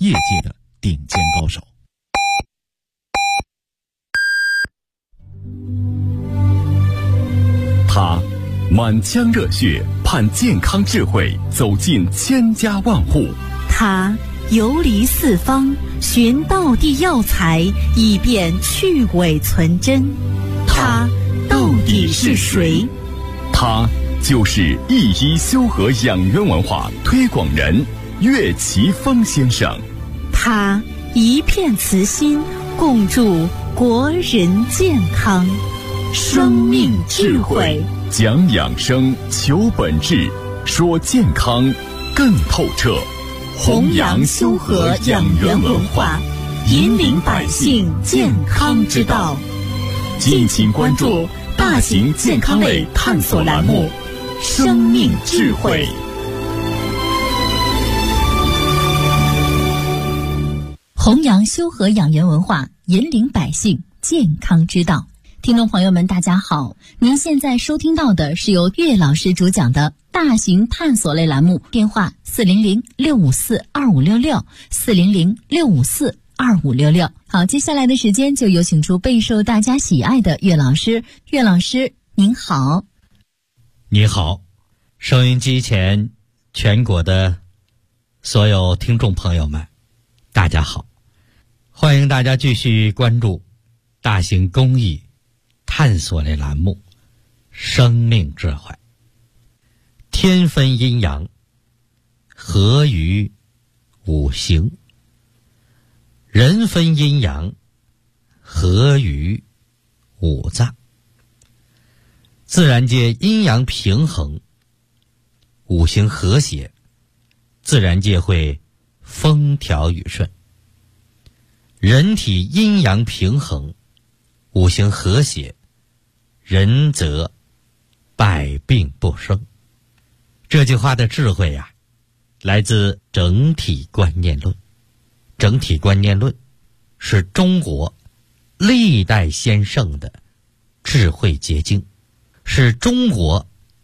业界的顶尖高手。他满腔热血盼健康智慧走进千家万户， 他游离四方寻道地药材，以便去伪存真。他到底是谁？ 他就是一一修和养元文化推广人岳奇峰先生。 他一片慈心，共筑国人健康。生命智慧， 讲养生，求本质，说健康更透彻。 弘扬修和养元文化，引领百姓健康之道。敬请关注大型健康类探索栏目《生命智慧》。 弘扬修和养元文化，引领百姓健康之道。听众朋友们，大家好，您现在收听到的是由岳老师主讲的大型探索类栏目，电话400-654-2566，400-654-2566。好，接下来的时间就有请出备受大家喜爱的岳老师。岳老师您好。 你好，收音机前全国的所有听众朋友们，大家好，欢迎大家继续关注大型公益探索类栏目《生命智慧》。天分阴阳，合于五行；人分阴阳，合于五脏。自然界阴阳平衡，五行和谐，自然界会风调雨顺。人体阴阳平衡，五行和谐，人则百病不生。这句话的智慧呀，来自整体观念论。整体观念论是中国历代先圣的智慧结晶，是中国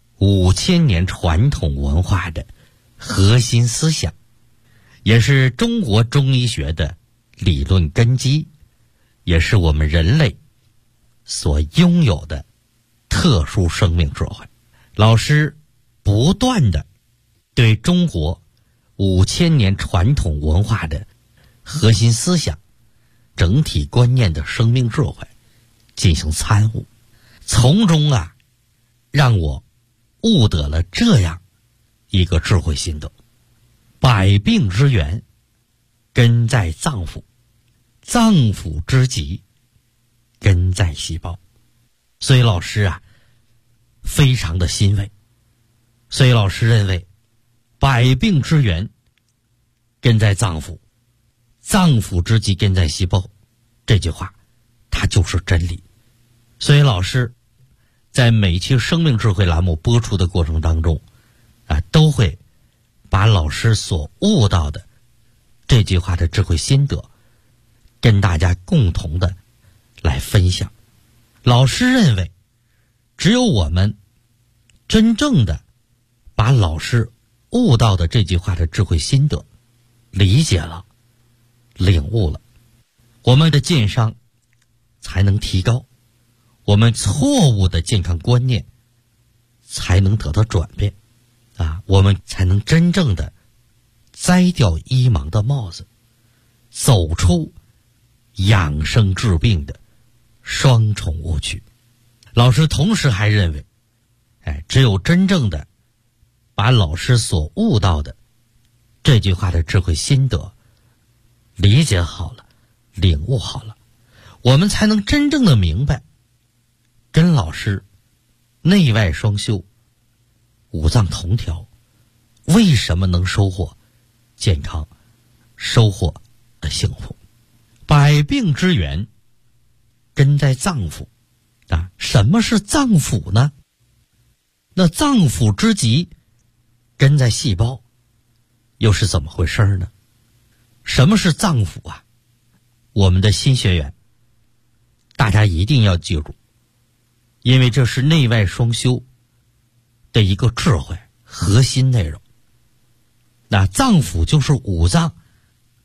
5000年传统文化的核心思想，也是中国中医学的理论根基，也是我们人类所拥有的特殊生命智慧。老师不断的对中国5000年传统文化的核心思想、整体观念的生命智慧进行参悟，从中让我悟得了这样一个智慧心得：百病之源根在脏腑，脏腑之疾根在细胞。所以老师非常的欣慰。所以老师认为，百病之源根在脏腑，脏腑之疾根在细胞，这句话它就是真理。所以老师在每期生命智慧栏目播出的过程当中都会把老师所悟到的这句话的智慧心得跟大家共同的来分享。老师认为，只有我们真正的把老师悟到的这句话的智慧心得理解了、领悟了，我们的健商才能提高，我们错误的健康观念才能得到转变我们才能真正的摘掉医盲的帽子，走出养生治病的双重误区。老师同时还认为，只有真正的把老师所悟到的这句话的智慧心得理解好了、领悟好了，我们才能真正的明白，跟老师内外双修、五脏同调，为什么能收获健康、收获幸福。百病之源根在脏腑什么是脏腑呢？那脏腑之疾根在细胞，又是怎么回事呢？什么是脏腑我们的新学员大家一定要记住，因为这是内外双修的一个智慧核心内容。那脏腑就是五脏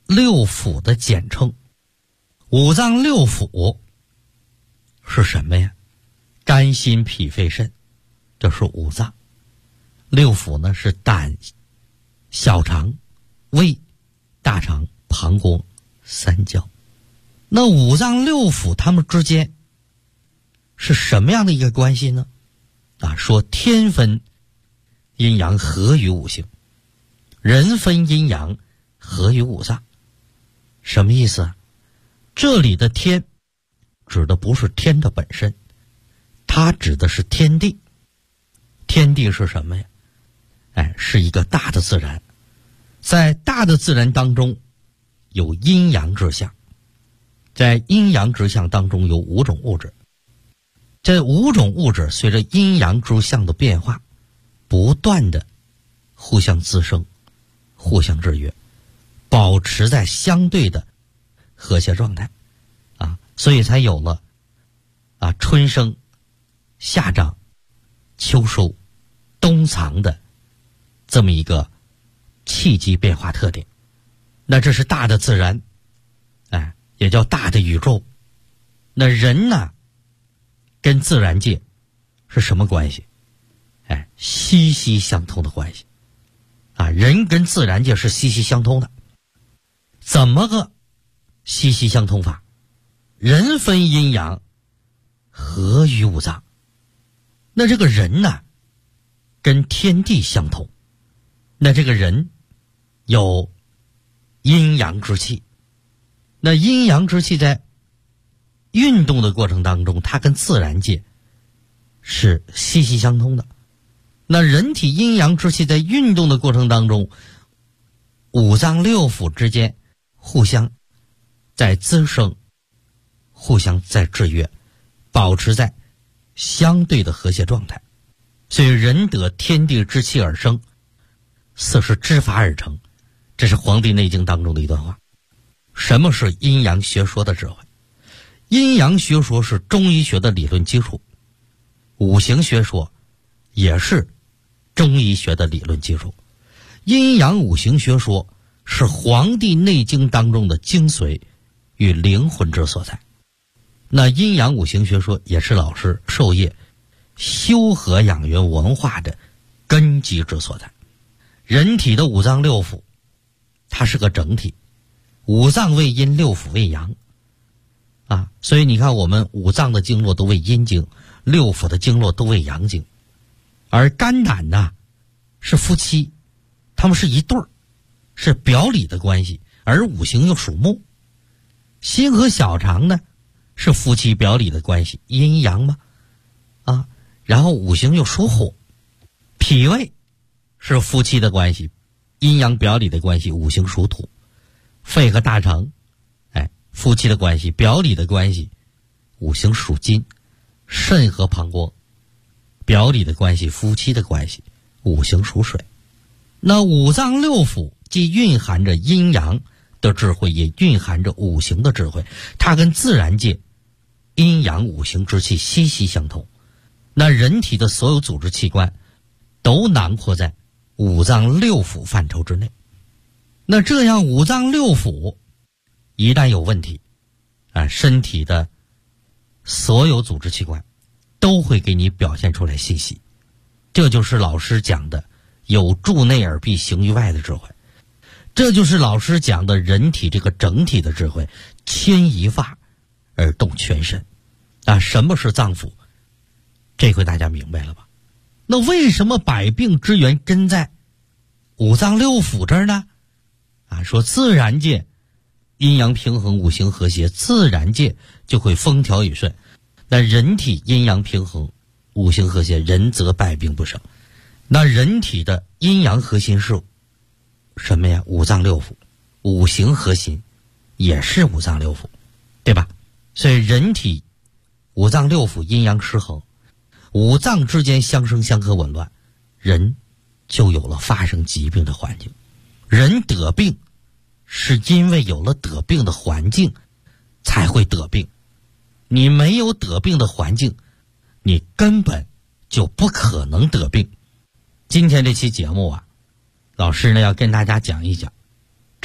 六腑的简称。五脏六腑是什么呀？肝心脾肺肾，这是五脏。六腑呢是胆、小肠、胃、大肠、膀胱、三焦。那五脏六腑它们之间是什么样的一个关系呢？说天分阴阳合于五行，人分阴阳合于五脏。什么意思啊？这里的天指的不是天的本身，它指的是天地。天地是什么呀？是一个大的自然。在大的自然当中有阴阳之象，在阴阳之象当中有五种物质。这五种物质随着阴阳之象的变化，不断的互相滋生，互相制约，保持在相对的和谐状态所以才有了春生、夏长、秋收、冬藏的这么一个气机变化特点。那这是大的自然，也叫大的宇宙。那人呢，跟自然界是什么关系？息息相通的关系人跟自然界是息息相通的。怎么个息息相通法？人分阴阳合于五脏。那这个人呢，跟天地相通。那这个人有阴阳之气。那阴阳之气在运动的过程当中，它跟自然界是息息相通的。那人体阴阳之气在运动的过程当中，五脏六腑之间互相在滋生，互相在制约，保持在相对的和谐状态。所以人得天地之气而生，色是之法而成。这是《黄帝内经》当中的一段话。什么是阴阳学说的智慧？阴阳学说是中医学的理论基础，五行学说也是中医学的理论基础。阴阳五行学说是《黄帝内经》当中的精髓与灵魂之所在。那阴阳五行学说也是老师授业修和养元文化的根基之所在。人体的五脏六腑它是个整体，五脏为阴，六腑为阳所以你看我们五脏的经络都为阴经，六腑的经络都为阳经。而肝胆呢是夫妻，他们是一对儿，是表里的关系，而五行又属木。心和小肠呢是夫妻表里的关系，阴阳嘛然后五行又属火。脾胃是夫妻的关系，阴阳表里的关系，五行属土。肺和大肠夫妻的关系，表里的关系，五行属金。肾和膀胱表里的关系，夫妻的关系，五行属水。那五脏六腑既蕴含着阴阳的智慧，也蕴含着五行的智慧，它跟自然界阴阳五行之气息息相通。那人体的所有组织器官都囊括在五脏六腑范畴之内。那这样五脏六腑一旦有问题身体的所有组织器官都会给你表现出来信息。这就是老师讲的有助内而必行于外的智慧，这就是老师讲的人体这个整体的智慧，牵一发而动全身什么是脏腑？这回大家明白了吧？那为什么百病之源根在五脏六腑这儿呢？说自然界阴阳平衡，五行和谐，自然界就会风调雨顺。那人体阴阳平衡，五行和谐，人则百病不生。那人体的阴阳核心是什么呀？五脏六腑。五行核心也是五脏六腑，对吧？所以人体五脏六腑阴阳失衡，五脏之间相生相克紊乱，人就有了发生疾病的环境。人得病是因为有了得病的环境才会得病，你没有得病的环境，你根本就不可能得病。今天这期节目老师呢要跟大家讲一讲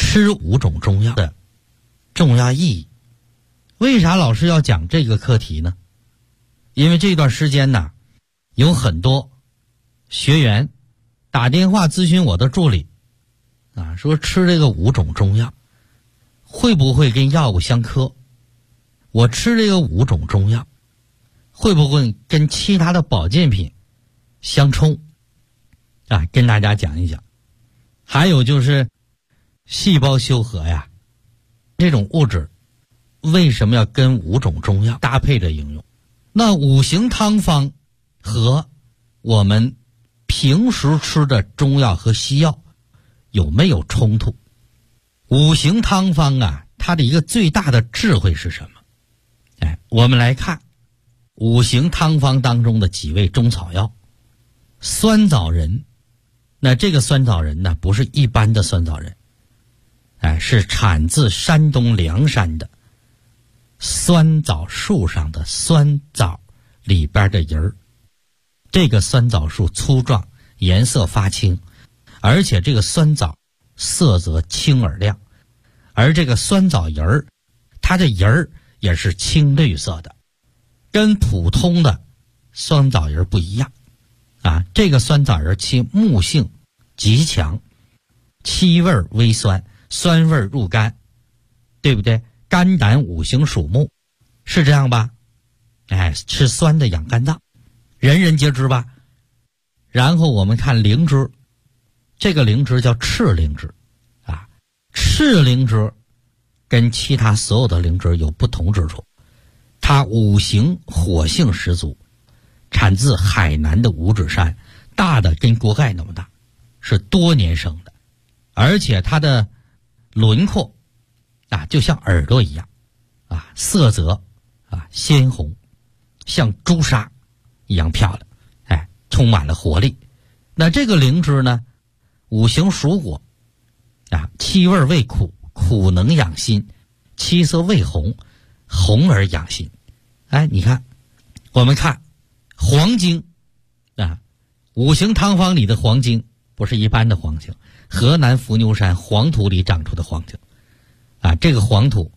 吃5种中药的重要意义。为啥老师要讲这个课题呢？因为这段时间呢，有很多学员打电话咨询我的助理说吃这个5种中药会不会跟药物相克，我吃这个5种中药会不会跟其他的保健品相冲跟大家讲一讲。还有就是细胞修和呀，这种物质为什么要跟5种中药搭配着应用？那5行汤方和我们平时吃的中药和西药有没有冲突？5行汤方它的一个最大的智慧是什么？我们来看5行汤方当中的几味中草药。酸枣仁，那这个酸枣仁呢，不是一般的酸枣仁，是产自山东凉山的酸枣树上的酸枣里边的仁儿。这个酸枣树粗壮，颜色发青，而且这个酸枣色泽青而亮，而这个酸枣仁儿，它的仁儿也是青绿色的，跟普通的酸枣仁不一样这个酸枣仁其木性极强，气味微酸，酸味入肝，对不对？肝胆5行属木，是这样吧？吃酸的养肝脏，人人皆知吧？然后我们看灵芝，这个灵芝叫赤灵芝赤灵芝跟其他所有的灵芝有不同之处，它5行火性十足，产自海南的五指山，大的跟锅盖那么大，是多年生的，而且它的轮廓就像耳朵一样色泽鲜红，像朱砂一样漂亮，充满了活力。那这个灵芝呢，5行属火气味味苦，苦能养心，七色味红，红而养心。你看我们看黄精5行汤方里的黄精不是一般的黄精，河南伏牛山黄土里长出的黄精这个黄土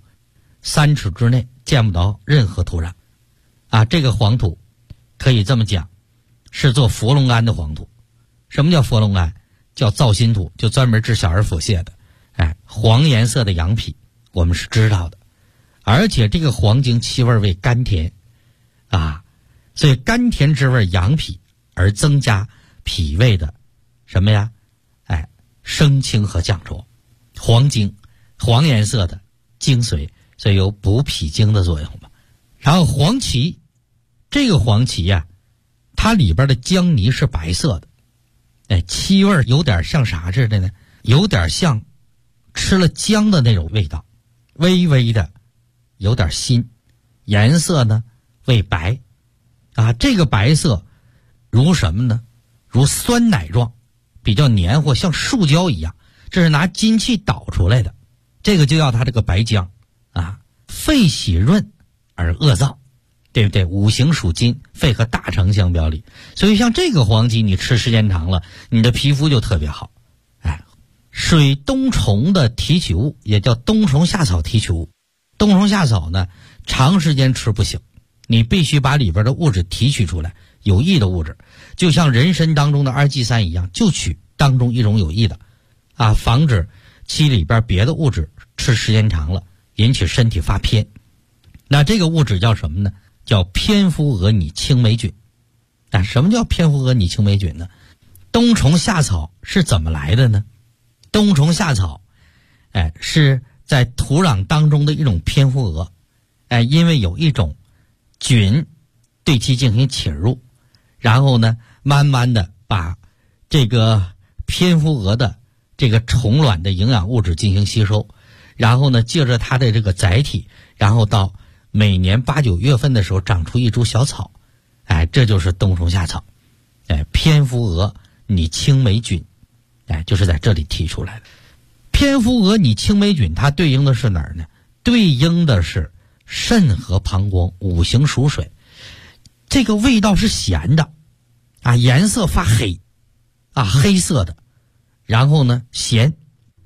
3尺之内见不到任何土壤这个黄土可以这么讲，是做佛龙庵的黄土。什么叫佛龙庵？叫造心土，就专门治小儿腹泻的黄颜色的羊皮我们是知道的。而且这个黄精气味为甘甜所以甘甜之味养脾，而增加脾胃的什么呀？升清和降浊。黄精黄颜色的精髓，所以有补脾经的作用嘛。然后黄芪，这个黄芪它里边的姜泥是白色的，气味有点像啥似的呢？有点像吃了姜的那种味道，微微的有点辛，颜色呢为白这个白色如什么呢？如酸奶状，比较黏糊，像树胶一样，这是拿金器捣出来的，这个就要它这个白姜肺喜润而恶燥，对不对？5行属金，肺和大肠相表里，所以像这个黄芪你吃时间长了，你的皮肤就特别好。水冬虫的提取物也叫冬虫夏草提取物。冬虫夏草呢长时间吃不行，你必须把里边的物质提取出来，有益的物质，就像人参当中的2G3一样，就取当中一种有益的防止其里边别的物质吃时间长了引起身体发偏。那这个物质叫什么呢？叫蝙蝠蛾拟青霉菌。什么叫蝙蝠蛾拟青霉菌呢？冬虫夏草是怎么来的呢？冬虫夏草是在土壤当中的一种蝙蝠蛾，因为有一种菌对其进行侵入，然后呢慢慢的把这个蝙蝠蛾的这个虫卵的营养物质进行吸收，然后呢借着它的这个载体，然后到每年8、9月份的时候长出一株小草，这就是冬虫夏草。蝙蝠蛾拟青霉菌就是在这里提出来的。蝙蝠蛾拟青霉菌它对应的是哪儿呢？对应的是肾和膀胱，5行属水，这个味道是咸的颜色发黑黑色的，然后呢咸，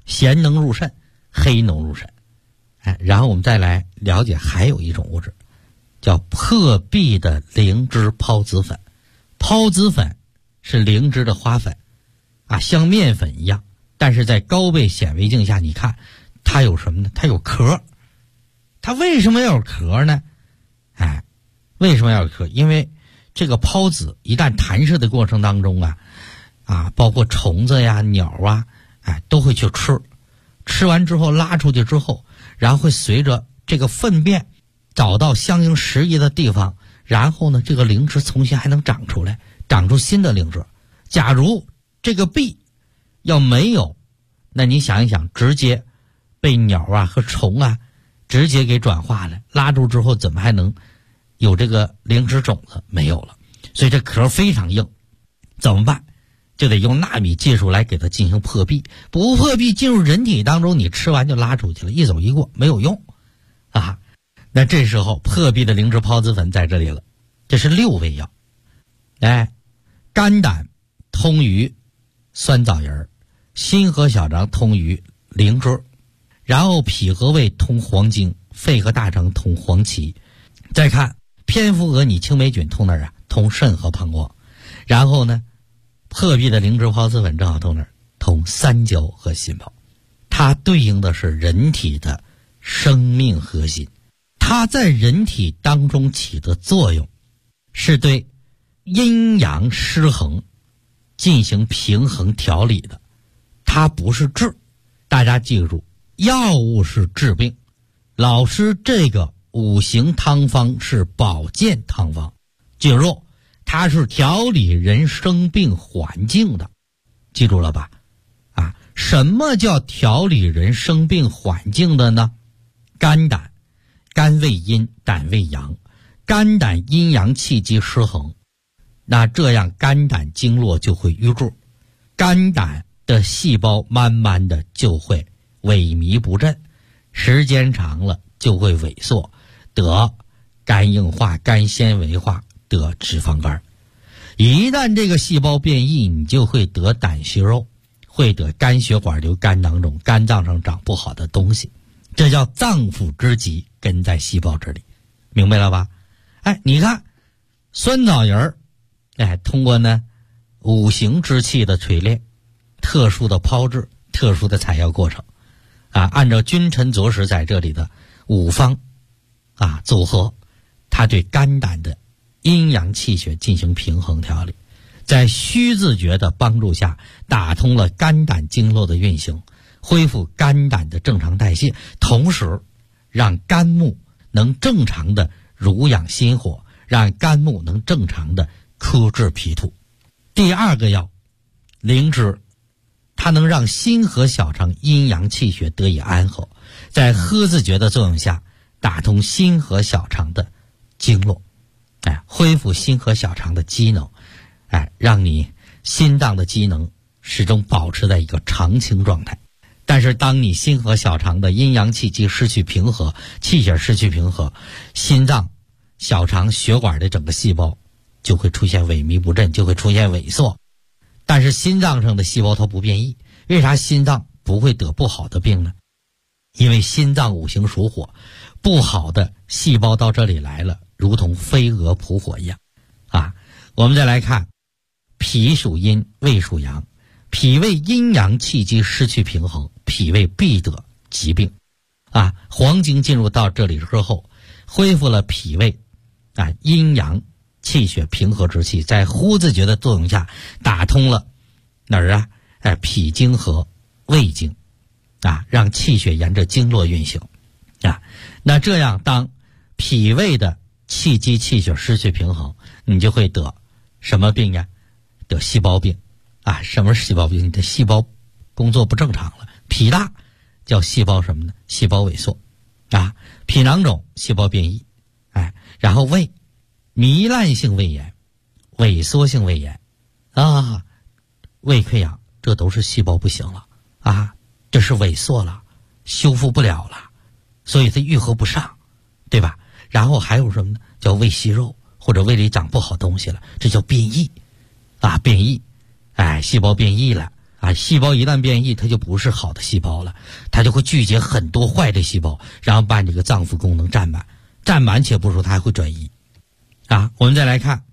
咸能入肾，黑能入肾。然后我们再来了解还有一种物质，叫破壁的灵芝孢子粉。孢子粉是灵芝的花粉像面粉一样，但是在高倍显微镜下，你看它有什么呢？它有壳。它为什么要有壳呢？为什么要有壳？因为这个孢子一旦弹射的过程当中包括虫子呀、鸟都会去吃，吃完之后拉出去之后，然后会随着这个粪便找到相应适宜的地方，然后呢，这个灵芝重新还能长出来，长出新的灵芝。假如这个壁要没有，那你想一想，直接被鸟和虫直接给转化了，拉住之后怎么还能有这个灵芝种子？没有了。所以这壳非常硬，怎么办？就得用纳米技术来给它进行破壁。不破壁进入人体当中，你吃完就拉出去了，一走一过没有用那这时候破壁的灵芝孢子粉在这里了，这是6味药。肝胆通于酸枣仁，心和小肠通于灵芝，然后脾和胃通黄精，肺和大肠通黄芪。再看偏附额拟青霉菌通哪儿通肾和膀胱。然后呢，破壁的灵芝孢子粉正好通哪儿？通三焦和心包。它对应的是人体的生命核心，它在人体当中起的作用是对阴阳失衡进行平衡调理的，它不是治。大家记住，药物是治病，老师这个五行汤方是保健汤方，记住它是调理人生病环境的，记住了吧？什么叫调理人生病环境的呢？肝胆，肝为阴，胆为阳，肝胆阴阳气机失衡，那这样肝胆经络就会淤住，肝胆的细胞慢慢的就会萎靡不振，时间长了就会萎缩，得肝硬化、肝纤维化，得脂肪肝。一旦这个细胞变异，你就会得胆息肉，会得肝血管瘤、肝囊肿，肝脏上长不好的东西，这叫脏腑之疾根在细胞这里，明白了吧？你看酸枣仁通过呢五行之气的锤炼，特殊的炮制，特殊的采药过程按照君臣佐使在这里的五方组合，它对肝胆的阴阳气血进行平衡调理，在虚字诀的帮助下打通了肝胆经络的运行，恢复肝胆的正常代谢，同时让肝木能正常的濡养心火，让肝木能正常的克制脾土。第二个药灵芝，它能让心和小肠阴阳气血得以安和，在呵字诀的作用下打通心和小肠的经络，恢复心和小肠的机能，让你心脏的机能始终保持在一个常青状态。但是当你心和小肠的阴阳气机失去平和，气血失去平和，心脏、小肠、血管的整个细胞就会出现萎靡不振，就会出现萎缩。但是心脏上的细胞它不变异，为啥心脏不会得不好的病呢？因为心脏五行属火，不好的细胞到这里来了，如同飞蛾扑火一样我们再来看脾属阴，胃属阳，脾胃阴阳气机失去平衡，脾胃必得疾病黄精进入到这里之后，恢复了脾胃阴阳气血平和之气，在呼字诀的作用下打通了哪儿脾经和胃经让气血沿着经络运行那这样当脾胃的气机气血失去平衡，你就会得什么病呀？得细胞病什么是细胞病？你的细胞工作不正常了。脾大叫细胞什么呢？细胞萎缩脾囊肿，细胞变异然后胃糜烂性胃炎、萎缩性胃炎胃溃疡，这都是细胞不行了这是萎缩了，修复不了了，所以它愈合不上，对吧？然后还有什么呢？叫胃息肉，或者胃里长不好东西了，这叫变异变异细胞变异了细胞一旦变异，它就不是好的细胞了，它就会聚集很多坏的细胞，然后把你这个脏腑功能占满，占满且不说，它还会转移。我们再来看，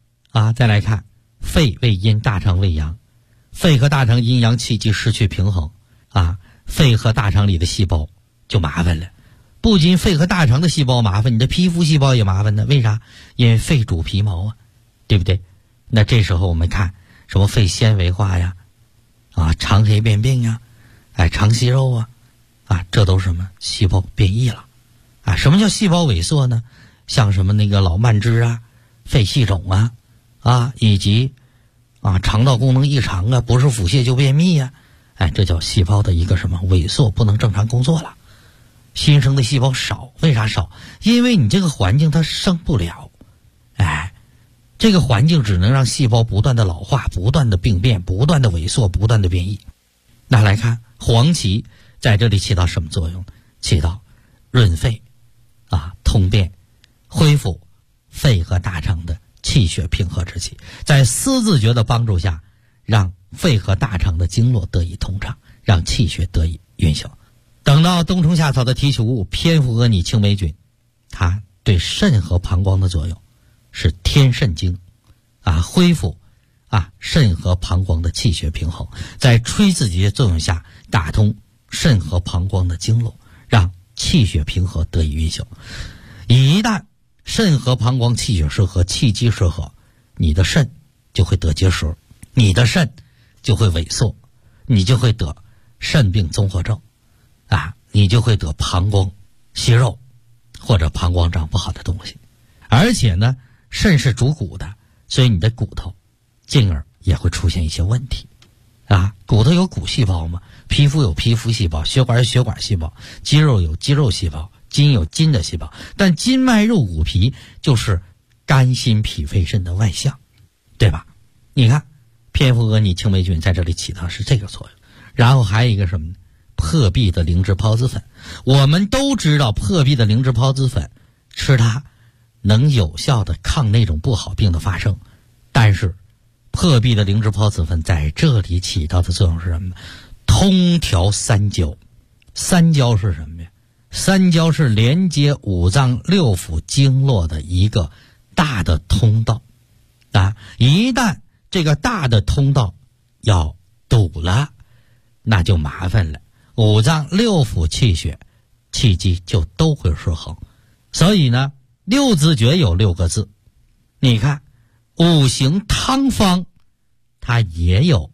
肺为阴，大肠为阳，肺和大肠阴阳气机失去平衡，肺和大肠里的细胞就麻烦了。不仅肺和大肠的细胞麻烦，你的皮肤细胞也麻烦呢。为啥？因为肺主皮毛啊，对不对？那这时候我们看什么肺纤维化呀，肠黑变病呀，肠息肉啊，这都是什么？细胞变异了。什么叫细胞萎缩呢？像什么那个老慢支啊、肺气肿以及肠道功能异常不是腹泻就便秘这叫细胞的一个什么萎缩，不能正常工作了。新生的细胞少，为啥少？因为你这个环境它生不了，这个环境只能让细胞不断的老化，不断的病变，不断的萎缩，不断的变异。那来看黄芪在这里起到什么作用？起到润肺通便，恢复肺和大肠的气血平和之气，在思字诀的帮助下，让肺和大肠的经络得以通畅，让气血得以运行。等到冬虫夏草的提取物偏附阿拟青霉菌，它对肾和膀胱的作用是添肾精恢复肾和膀胱的气血平衡，在吹字诀作用下打通肾和膀胱的经络，让气血平和得以运行。一旦肾和膀胱气血失和，气机失和，你的肾就会得结石，你的肾就会萎缩，你就会得肾病综合症你就会得膀胱息肉或者膀胱长不好的东西。而且呢，肾是主骨的，所以你的骨头进而也会出现一些问题骨头有骨细胞嘛，皮肤有皮肤细胞，血管有血管细胞，肌肉有肌肉细胞，筋有筋的细胞，但筋脉肉骨皮就是肝心脾肺肾的外象，对吧？你看偏附阿拟青霉菌在这里起到是这个作用。然后还有一个什么呢？破壁的灵芝孢子粉。我们都知道破壁的灵芝孢子粉吃它能有效的抗那种不好病的发生，但是破壁的灵芝孢子粉在这里起到的作用是什么？通调三焦。三焦是什么呀？三焦是连接五脏六腑经络的一个大的通道一旦这个大的通道要堵了，那就麻烦了，五脏六腑气血气机就都会失衡。所以呢，六字诀有6个字，你看五行汤方它也有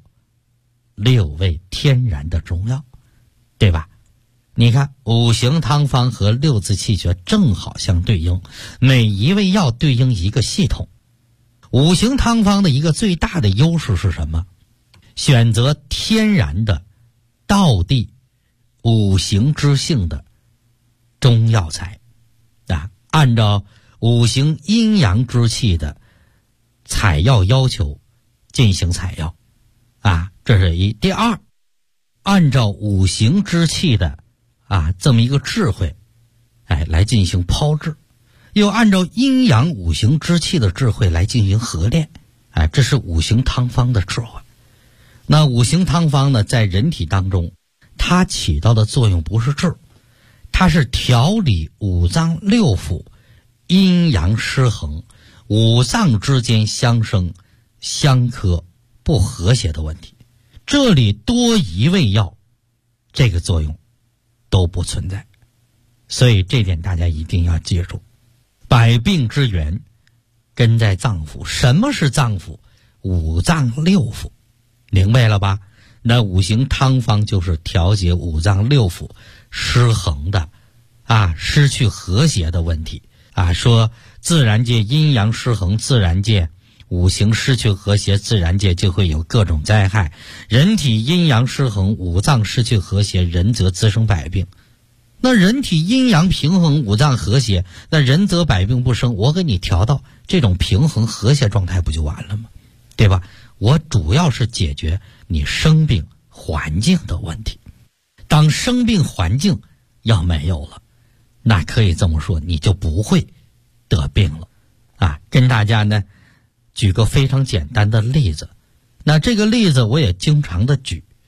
6味天然的中药，对吧？你看五行汤方和6字气诀正好相对应，每一味药对应一个系统。五行汤方的一个最大的优势是什么？选择天然的道地五行之性的中药材按照五行阴阳之气的采药要求进行采药这是一。第二，按照五行之气的这么一个智慧来进行炮制，又按照阴阳五行之气的智慧来进行合炼这是五行汤方的智慧。那五行汤方呢，在人体当中它起到的作用不是治，它是调理五脏六腑阴阳失衡，五脏之间相生相克不和谐的问题。这里多一味药，这个作用都不存在。所以这点大家一定要记住，百病之源根在脏腑。什么是脏腑？五脏六腑，明白了吧？那五行汤方就是调节五脏六腑失衡的失去和谐的问题说自然界阴阳失衡，自然界五行失去和谐，自然界就会有各种灾害。人体阴阳失衡，五脏失去和谐，人则滋生百病。那人体阴阳平衡，五脏和谐，那人则百病不生。我给你调到这种平衡和谐状态不就完了吗？对吧？我主要是解决你生病环境的问题。当生病环境要没有了，那可以这么说，你就不会得病了跟大家呢举个非常简单的例子。那这个例子我也经常的举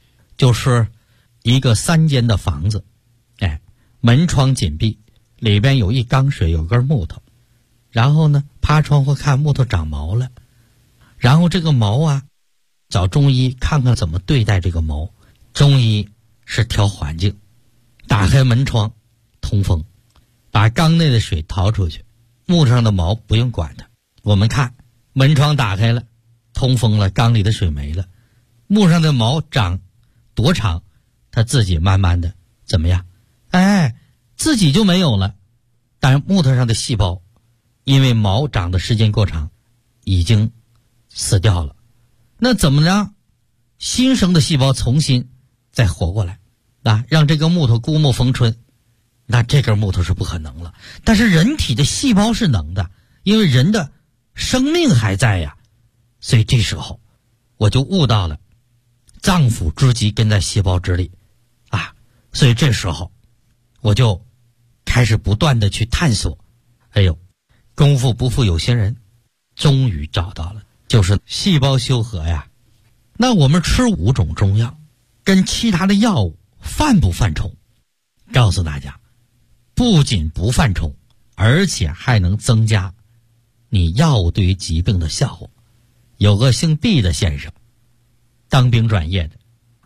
就是一个3间的房子，门窗紧闭，里边有一缸水，有根木头，然后呢趴窗户看木头长毛了，然后这个毛啊找中医看看怎么对待这个毛。中医是挑环境，打开门窗通风，把缸内的水逃出去，木头上的毛不用管它。我们看门窗打开了，通风了，缸里的水没了，木上的毛长多长，它自己慢慢的怎么样？自己就没有了。但是木头上的细胞因为毛长的时间过长已经死掉了，那怎么让新生的细胞重新再活过来让这个木头枯木逢春？那这根木头是不可能了。但是人体的细胞是能的，因为人的生命还在呀。所以这时候我就悟到了脏腑之极根在细胞之里所以这时候我就开始不断的去探索。功夫不负有心人，终于找到了，就是细胞修和呀。那我们吃5种中药跟其他的药物犯不犯冲？告诉大家，不仅不犯冲，而且还能增加你药物对于疾病的效果。有个姓毕的先生，当兵转业的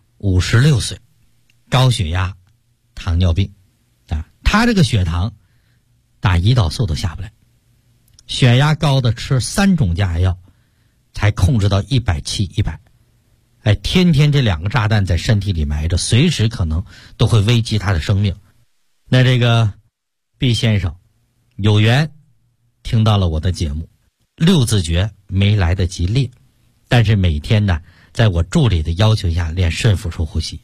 ，56岁，高血压、糖尿病他这个血糖打胰岛素都下不来，血压高的吃3种降压药才控制到170、100。天天这2个炸弹在身体里埋着，随时可能都会危及他的生命。那这个毕先生有缘听到了我的节目，6字诀没来得及练，但是每天呢在我助理的要求下练肾腹式呼吸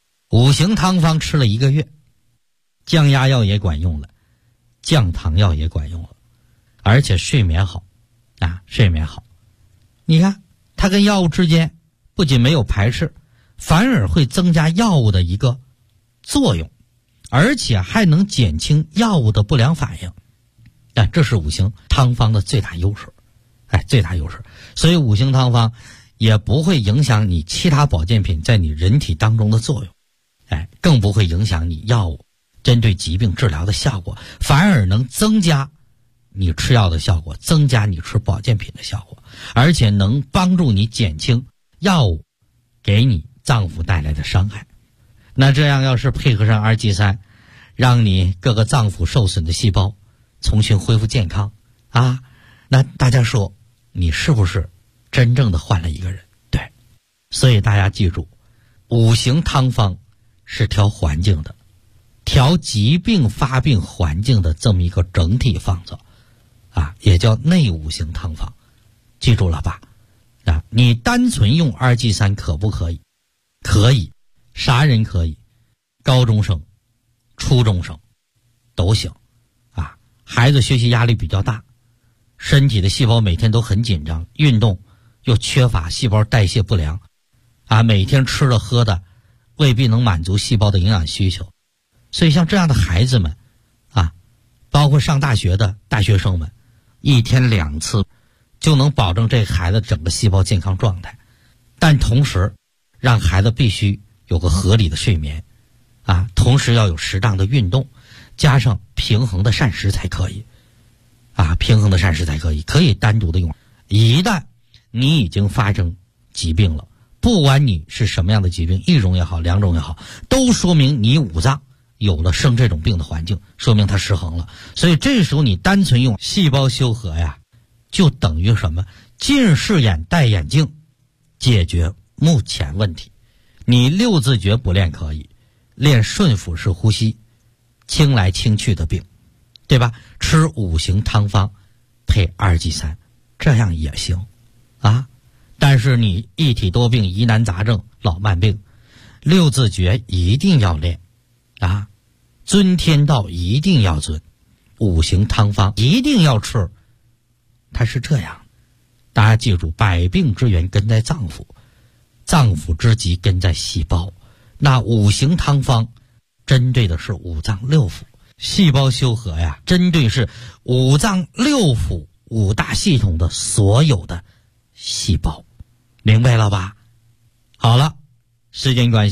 ，5行汤方吃了1个月，降压药也管用了，降糖药也管用了，而且睡眠好睡眠好。你看它跟药物之间不仅没有排斥，反而会增加药物的一个作用，而且还能减轻药物的不良反应。这是5行汤方的最大优势，最大优势。所以5行汤方也不会影响你其他保健品在你人体当中的作用，更不会影响你药物针对疾病治疗的效果，反而能增加你吃药的效果，增加你吃保健品的效果，而且能帮助你减轻药物给你脏腑带来的伤害。那这样要是配合上2G3，让你各个脏腑受损的细胞重新恢复健康那大家说你是不是真正的换了一个人？对，所以大家记住，5行汤方是调环境的，调疾病发病环境的这么一个整体方子也叫内5行汤方，记住了吧？你单纯用2G3可不可以？可以，啥人可以？高中生、初中生都行孩子学习压力比较大，身体的细胞每天都很紧张，运动又缺乏，细胞代谢不良每天吃的喝的未必能满足细胞的营养需求。所以像这样的孩子们包括上大学的大学生们，1天2次就能保证这孩子整个细胞健康状态。但同时让孩子必须有个合理的睡眠同时要有适当的运动，加上平衡的膳食才可以平衡的膳食才可以。可以单独的用。一旦你已经发生疾病了，不管你是什么样的疾病，1种也好2种也好，都说明你5脏有了生这种病的环境，说明它失衡了。所以这时候你单纯用细胞修和就等于什么？近视眼戴眼镜，解决目前问题。你6字诀不练可以，练顺腹式呼吸，清来清去的病，对吧？吃5行汤方配2G3，这样也行但是你一体多病、疑难杂症、老慢病，6字诀一定要练遵天道一定要遵，5行汤方一定要吃。它是这样，大家记住，百病之源根在脏腑，脏腑之极根在细胞。那5行汤方针对的是5脏6腑，细胞修和针对是5脏6腑5大系统的所有的细胞，明白了吧？好了，时间关系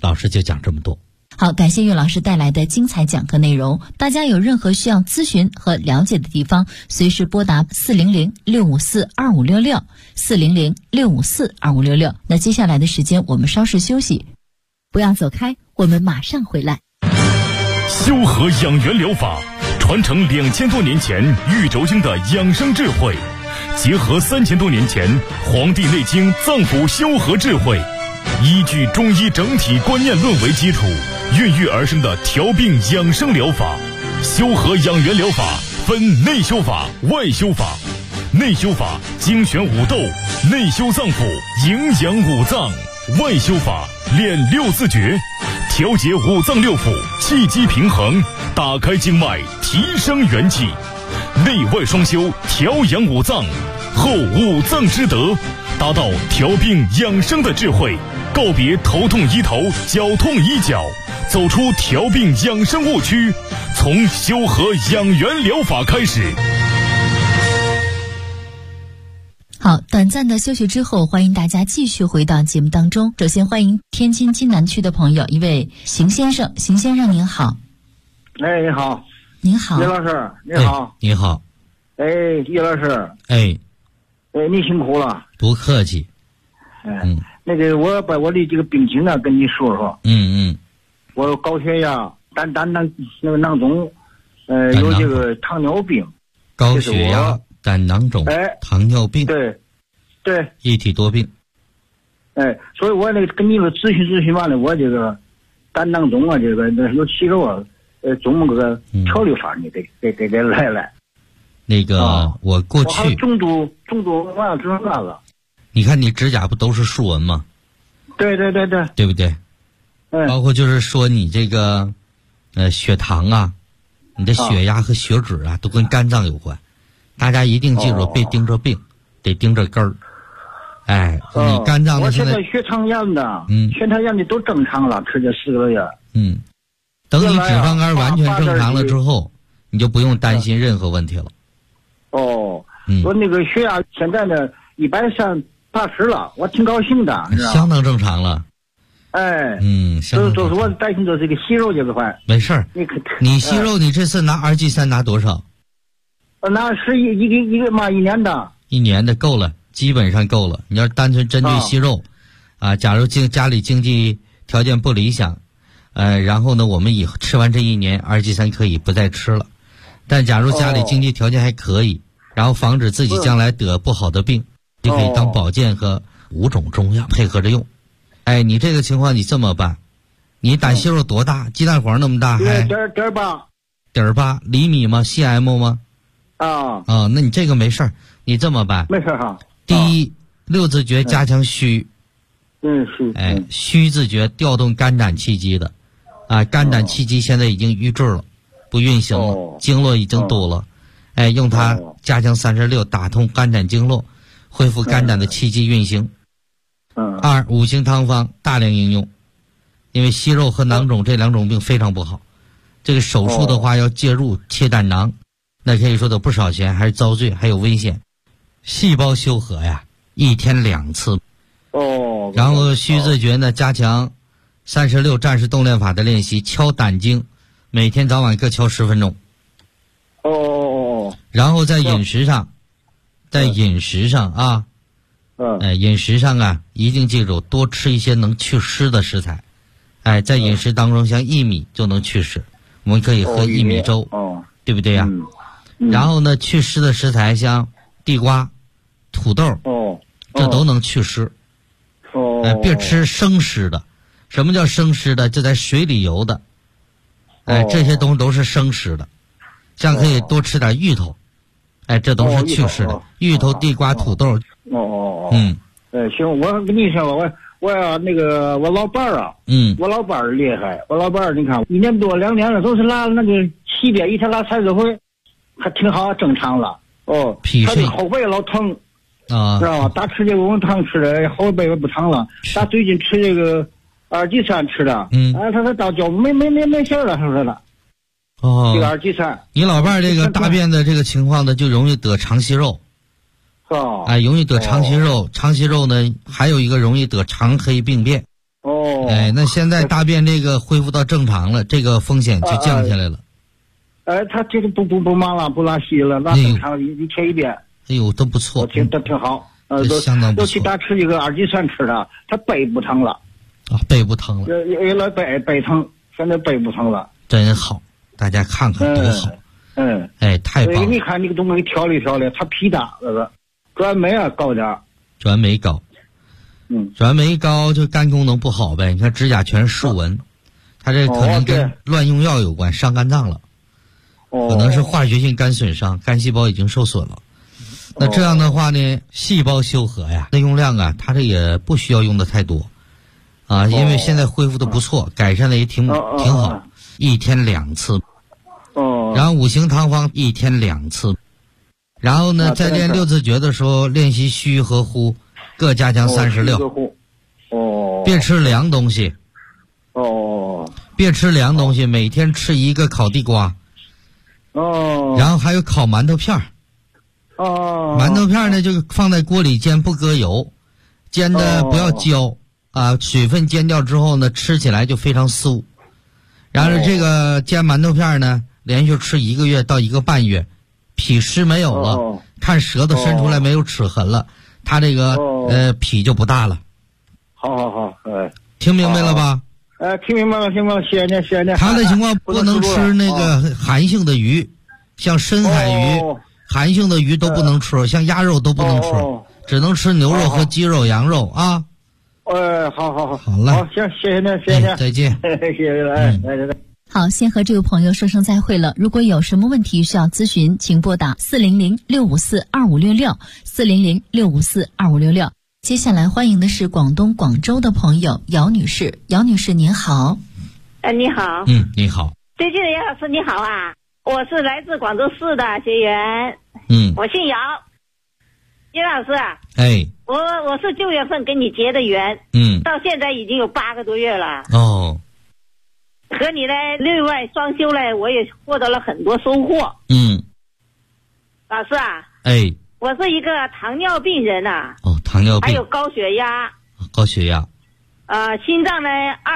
老师就讲这么多。 好，感谢岳老师带来的精彩讲课内容。大家有任何需要咨询和了解的地方，随时拨打400-654-2566 400-654-2566。那接下来的时间我们稍事休息，不要走开，我们马上回来。 修和养元疗法传承2000多年前玉轴经的养生智慧，结合3000多年前《黄帝内经》脏腑修和智慧，依据中医整体观念论为基础，孕育而生的调病养生疗法。修和养元疗法分内修法、外修法。内修法精选五斗，内修脏腑，营养五脏；外修法练六字诀，调节五脏六腑，气机平衡，打开经脉，提升元气。内外双修，调养五脏，后五脏之德，达到调病养生的智慧，告别头痛医头，脚痛医脚，走出调病养生误区，从修和养元疗法开始。 好，短暂的休息之后，欢迎大家继续回到节目当中。首先欢迎天津津南区的朋友，一位邢先生。邢先生您好。 哎，你好。 您好。 岳老师你好。 你好。 哎，岳老师。 哎， 你辛苦了。 不客气。 那个我把我的这个病情啊跟你说说。我高血压、胆囊肿，有这个糖尿病。 高血压、胆囊肿、糖尿病， 对， 一体多病。 所以我那个跟你们咨询完了，我这个胆囊肿啊，这个有息肉啊，怎么个调理法你得来。 那个我过去我重度完了之后那个， 你看你指甲不都是竖纹吗？ 对， 对不对？包括就是说你这个血糖啊，你的血压和血脂啊，都跟肝脏有关。大家一定记住，别盯着病，得盯着根儿。你肝脏的我现在血糖验的，血糖验的都正常了，吃这4个月。 等你脂肪肝完全正常了之后，你就不用担心任何问题了。 我那个血压现在呢180了，我挺高兴的， 相当正常了。 就是我担心的这个息肉这个块。 没事儿，你息肉你这次拿2G3拿多少？ 拿一个嘛，1年的。 1年的够了，基本上够了。你要单纯针对息肉，假如家里经济条件不理想，然后呢，我们以后吃完这1年2G3可以不再吃了。但假如家里经济条件还可以，然后防止自己将来得不好的病，就可以当保健和5种中药配合着用。你这个情况你这么办，你胆息肉多大？鸡蛋黄那么大还？1.8厘米吗 ？cm 吗？那你这个没事儿，你这么办？ 没事哈。 第一，6字诀加强虚。虚字诀调动肝胆气机的，肝胆气机现在已经瘀滞了，不运行了，经络已经堵了，用它加强36，打通肝胆经络，恢复肝胆的气机运行。2，五行汤方大量应用，因为息肉和囊肿这2种病非常不好，这个手术的话要介入切胆囊，那可以说得不少钱，还是遭罪，还有危险。细胞修和呀，1天2次。然后虚字诀呢，加强36战士动练法的练习，敲胆经，每天早晚各敲10分钟。然后在饮食上，饮食上一定记住多吃一些能祛湿的食材。在饮食当中，像薏米就能祛湿，我们可以喝薏米粥，对不对呀？然后呢，祛湿的食材像地瓜、土豆，这都能祛湿。别吃生湿的。什么叫生湿的？就在水里游的。这些东西都是生湿的。像可以多吃点芋头，这都是祛湿的。芋头、地瓜、土豆。 行，我跟你说，我要那个我老伴儿啊，我老伴儿厉害，我老伴儿你看1年多2年了，都是拉那个稀便，一天拉30回，还挺好，正常了。他这后背老疼。知道吧？打吃这个温汤吃的后背也不疼了。打最近吃这个2G3吃的，他到脚没事了，是不是了？这个2G3。你老伴儿这个大便的这个情况呢，就容易得肠息肉。容易得肠息肉。肠息肉呢，还有一个容易得肠黑病变。 哦。 哎，那现在大便这个恢复到正常了，这个风险就降下来了。 他这个不忙了，不拉稀了，那正常一天一便。 哎呦，都不错， 都挺好。 相当不错。 尤其他吃一个二级酸吃的，他背不疼了。 啊，背不疼了。 原来背疼，现在背不疼了。 真好，大家看看多好。哎，太棒了。 你看那个东西调理调理，它皮大那个转酶啊高点儿。 转酶高。转酶高就肝功能不好呗。你看指甲全是竖纹，它这可能跟乱用药有关，伤肝脏了。可能是化学性肝损伤，肝细胞已经受损了。那这样的话呢，细胞修合呀，那用量啊，它这也不需要用的太多，啊，因为现在恢复的不错，改善的也挺好，一天2次。然后五行汤方一天2次，然后呢，在练六字诀的时候练习虚和呼，各加强36。别吃凉东西。别吃凉东西，每天吃一个烤地瓜。然后还有烤馒头片儿。馒头片呢就放在锅里煎，不搁油，煎的不要焦啊，水分煎掉之后呢，吃起来就非常酥。然后这个煎馒头片呢，连续吃1个月到1个半月，脾湿没有了，看舌头伸出来没有齿痕了，它这个脾就不大了。 好， 听明白了吧？ 听明白了，谢谢你。 他的情况不能吃那个寒性的鱼，像深海鱼，寒性的鱼都不能吃，像鸭肉都不能吃，只能吃牛肉和鸡肉、羊肉啊。 好。 好了， 行，谢谢你， 再见。 谢谢来。 好，先和这位朋友说声再会了。如果有什么问题需要咨询，请拨打400-654-2566 400-654-2566。接下来欢迎的是广东广州的朋友姚女士。姚女士您好。 你好。 你好。 最近的姚老师你好啊，我是来自广州市的学员。我姓姚。姚老师啊，我是9月份跟你结的缘，到现在已经有8个多月了。和你呢内外双修呢，我也获得了很多收获。老师啊，我是一个糖尿病人啊。 糖尿病。 还有高血压。心脏呢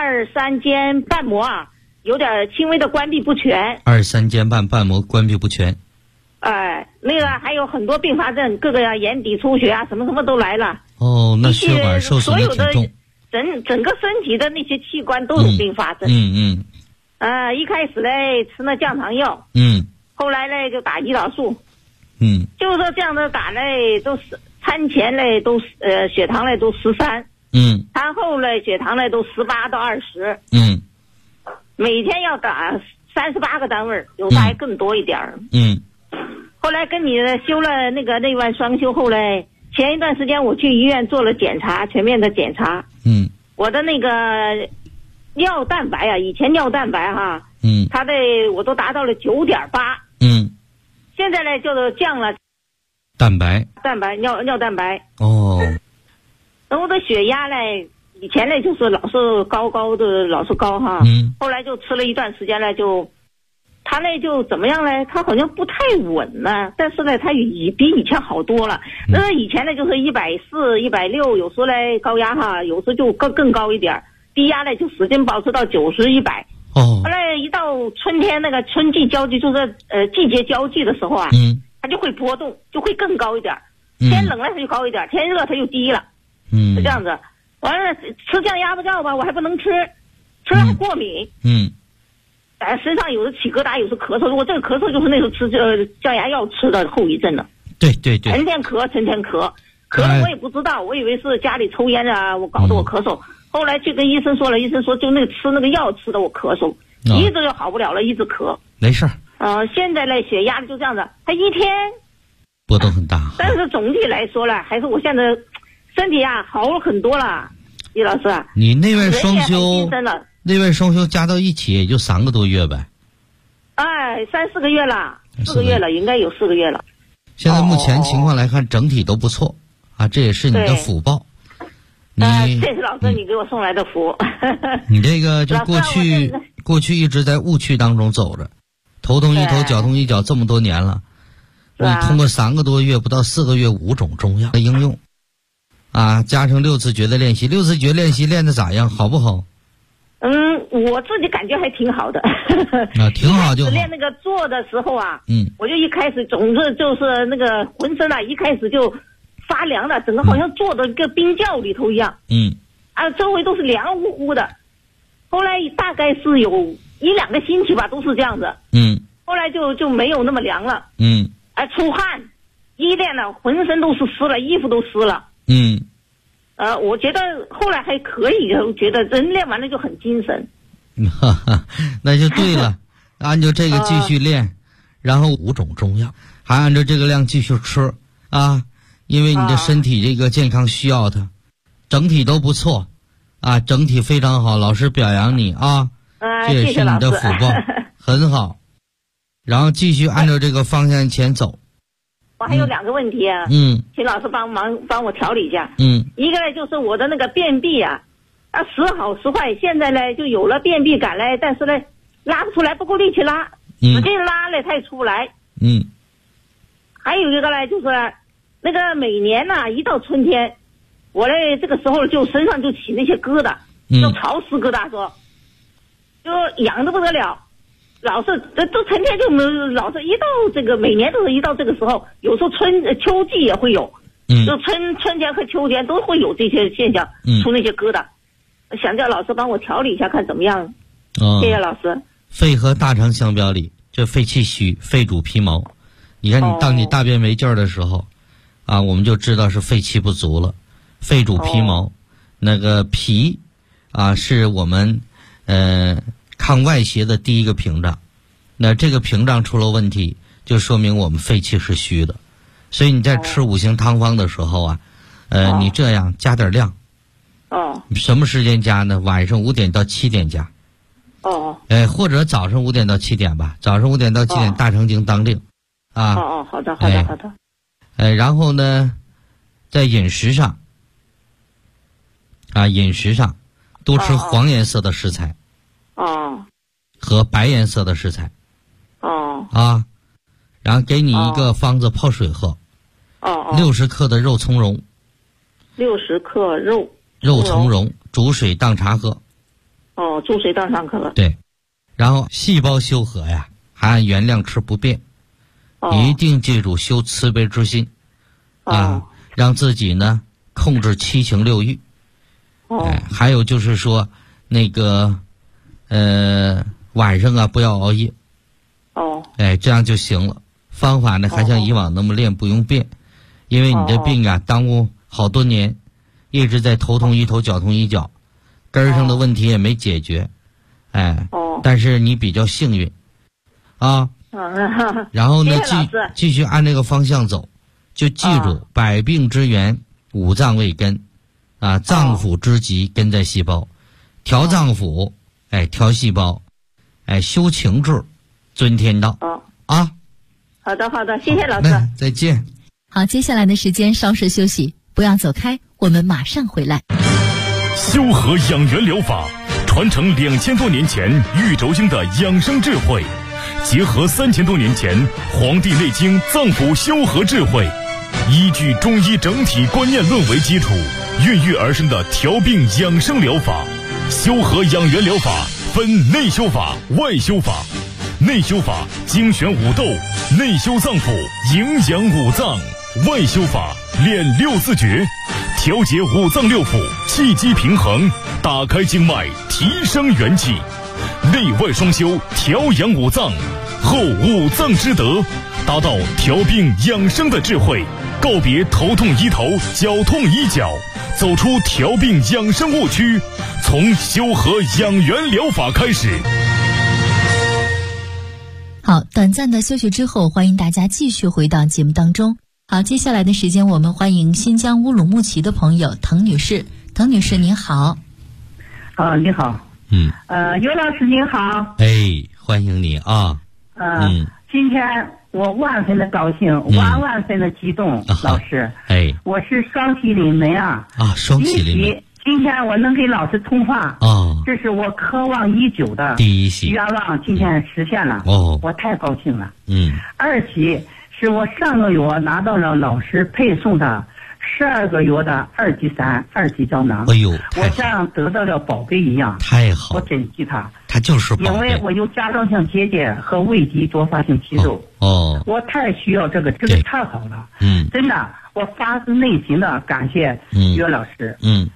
2、3间瓣膜啊，有点轻微的关闭不全。 2、3间瓣膜关闭不全。 那个还有很多并发症，各个眼底出血啊，什么都来了。 那血管受损的挺重。 整个身体的那些器官都有并发症。一开始呢吃那降糖药。后来呢就打胰岛素。就是说这样的打呢，都是餐前呢都血糖呢都13。餐后呢血糖呢都18到20。每天要打38个单位，有的还更多一点。后来跟你修了那个内外双修后呢，前一段时间我去医院做了检查，全面的检查。我的那个尿蛋白啊，以前尿蛋白哈，它的我都达到了9.8。现在呢就是降了。 蛋白尿蛋白。然后我的血压呢，以前呢就是老是高的，老是高哈。后来就吃了一段时间呢，他呢就怎么样呢？他好像不太稳呢，但是呢他比以前好多了。以前呢就是140、160，有时候呢高压哈，有时候就更高一点，低压呢就使劲保持到90、100。后来一到春天那个春季交际，就是季节交际的时候啊，它就会波动，就会更高一点。天冷了它就高一点，天热它就低了。是这样子。完了吃降压不药吧，我还不能吃了还过敏。身上有时起疙瘩，有时咳嗽。我这个咳嗽就是那时候吃降压药吃的后遗症了。对，成天咳了我也不知道，我以为是家里抽烟啊，我搞得我咳嗽。后来去跟医生说了，医生说就那个吃那个药吃的我咳嗽，一直就好不了了，一直咳。 没事。 现在呢血压就这样子，它一天波动很大。 但是总体来说呢，还是我现在身体啊好了很多了。李老师， 你内外双修加到一起也就3个多月呗。 3、4个月了，4个月了，应该有4个月了。 现在目前情况来看，整体都不错啊，这也是你的福报。 这是老师你给我送来的福。 你这个就过去一直在误区当中走着，头痛一头，脚痛一脚，这么多年了。你通过3个多月不到4个月5种中药的应用啊，加上6次诀的练习，6次诀练习练得咋样？好不好？ 我自己感觉还挺好的。 啊，挺好就好。 练那个做的时候啊，我就一开始总是就是那个浑身啊，一开始就发凉了，整个好像坐到一个冰窖里头一样。周围都是凉乎乎的。后来大概是有1-2个星期吧，都是这样子。后来就没有那么凉了。出汗，一练了浑身都是湿了，衣服都湿了。我觉得后来还可以，觉得人练完了就很精神。 那就对了，按照这个继续练，然后5种中药，还按照这个量继续吃啊，因为你的身体这个健康需要它，整体都不错啊，整体非常好，老师表扬你啊，这也是你的福报，很好。然后继续按照这个方向前走。 我还有2个问题啊，请老师帮我调理一下。一个呢就是我的那个便秘啊，时好时坏，现在呢就有了便秘感嘞，但是呢拉不出来，不够力气拉，使劲拉了它也出不来。还有一个呢就是那个每年呢一到春天，我嘞这个时候就身上就起那些疙瘩，叫潮湿疙瘩，说就痒得不得了。老是都成天就老是一到这个，每年都是一到这个时候，有时候秋季也会有，就春天和秋天都会有这些现象，出那些疙瘩。想叫老师帮我调理一下，看怎么样。谢谢老师。 肺和大肠相表里，这肺气虚，肺主皮毛。你看当你大便没劲儿的时候，啊，我们就知道是肺气不足了。肺主皮毛，那个脾啊是我们抗外邪的第一个屏障，那这个屏障出了问题，就说明我们肺气是虚的。所以你在吃5行汤方的时候啊，你这样加点量。什么时间加呢？晚上5点到7点加。或者早上5点到7点吧，早上5点到7点大肠经当令。 好的。 然后呢，在饮食上多吃黄颜色的食材。和白颜色的食材。然后给你一个方子泡水喝。60克的肉苁蓉。 60克肉苁蓉煮水当茶喝。 煮水当茶喝。 对。然后细胞修和呀，还按原量吃不变。一定记住修慈悲之心。让自己呢控制7情6欲。还有就是说那个晚上啊不要熬夜。这样就行了。方法呢还像以往那么练，不用变，因为你的病啊耽误好多年，一直在头痛医头，脚痛医脚，根儿上的问题也没解决。但是你比较幸运啊。然后呢继续按这个方向走，就记住百病之源5脏为根啊，脏腑之极根在细胞，调脏腑，调细胞，修情志，尊天道。 好的，谢谢老师。 再见。 好，接下来的时间稍事休息，不要走开，我们马上回来。 修和养元疗法传承2000多年前玉轴经的养生智慧，结合3000多年前《黄帝内经》脏腑修和智慧，依据中医整体观念论为基础，孕育而生的调病养生疗法。修和养元疗法分内修法、外修法。内修法精选5斗，内修脏腑，营养5脏；外修法练6字诀，调节5脏6腑，气机平衡，打开经脉，提升元气。内外双修，调养5脏，后5脏之德，达到调病养生的智慧，告别头痛医头，脚痛医脚，走出调病养生误区，从修和养元疗法开始。 好，短暂的休息之后，欢迎大家继续回到节目当中。好，接下来的时间我们欢迎新疆乌鲁木齐的朋友滕女士。滕女士您好。 你好。尤老师您好。 欢迎你啊。 今天我万分的高兴，万分的激动，老师。我是双喜临门啊。 双喜临门。 今天我能给老师通话，这是我渴望已久的第一喜愿望，今天实现了，我太高兴了。二喜是我上个月拿到了老师配送的 12个月的2级3、2级胶囊。 哎呦， 我像得到了宝贝一样， 太好， 我珍惜它。 它就是宝贝， 因为我有甲状腺结节和胃肌多发性息肉。 哦， 我太需要这个太好了。真的，我发自内心的感谢岳老师。